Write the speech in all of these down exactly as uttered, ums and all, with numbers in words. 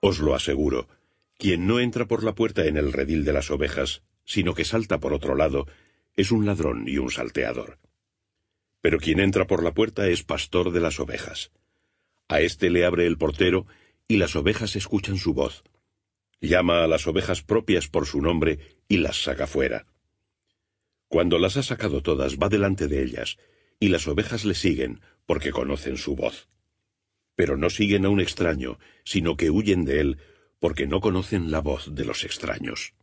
Os lo aseguro, quien no entra por la puerta en el redil de las ovejas, sino que salta por otro lado, es un ladrón y un salteador. Pero quien entra por la puerta es pastor de las ovejas. A éste le abre el portero, y las ovejas escuchan su voz. Llama a las ovejas propias por su nombre y las saca fuera. Cuando las ha sacado todas, va delante de ellas, y las ovejas le siguen, porque conocen su voz. Pero no siguen a un extraño, sino que huyen de él, porque no conocen la voz de los extraños.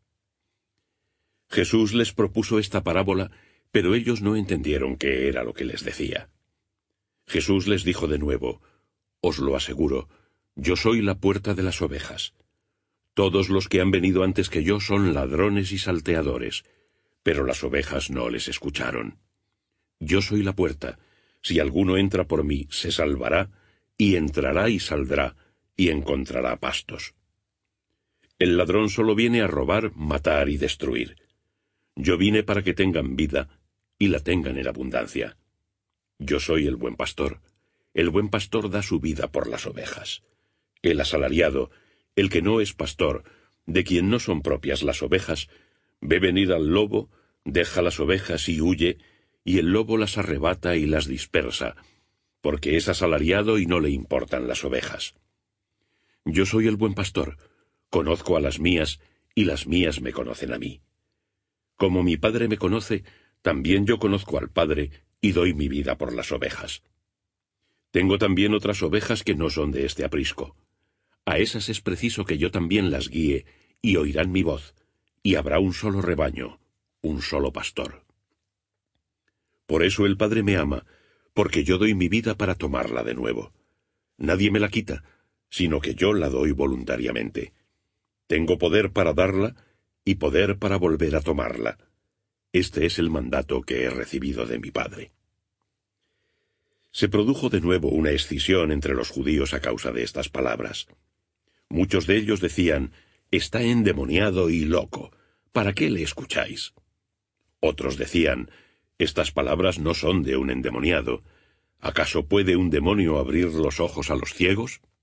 Jesús les propuso esta parábola, pero ellos no entendieron qué era lo que les decía. Jesús les dijo de nuevo: Os lo aseguro, yo soy la puerta de las ovejas. Todos los que han venido antes que yo son ladrones y salteadores, pero las ovejas no les escucharon. Yo soy la puerta. Si alguno entra por mí, se salvará, y entrará y saldrá, y encontrará pastos. El ladrón solo viene a robar, matar y destruir. Yo vine para que tengan vida, y la tengan en abundancia. Yo soy el buen pastor. El buen pastor da su vida por las ovejas. El asalariado, el que no es pastor, de quien no son propias las ovejas, ve venir al lobo, deja las ovejas y huye, y el lobo las arrebata y las dispersa, porque es asalariado y no le importan las ovejas. Yo soy el buen pastor, conozco a las mías, y las mías me conocen a mí. Como mi Padre me conoce, también yo conozco al Padre, y doy mi vida por las ovejas. Tengo también otras ovejas que no son de este aprisco. A esas es preciso que yo también las guíe, y oirán mi voz, y habrá un solo rebaño, un solo pastor. Por eso el Padre me ama, porque yo doy mi vida para tomarla de nuevo. Nadie me la quita, sino que yo la doy voluntariamente. Tengo poder para darla, y poder para volver a tomarla. Este es el mandato que he recibido de mi Padre. Se produjo de nuevo una escisión entre los judíos a causa de estas palabras. Muchos de ellos decían: «Está endemoniado y loco. ¿Para qué le escucháis?» Otros decían: «Estas palabras no son de un endemoniado. ¿Acaso puede un demonio abrir los ojos a los ciegos?»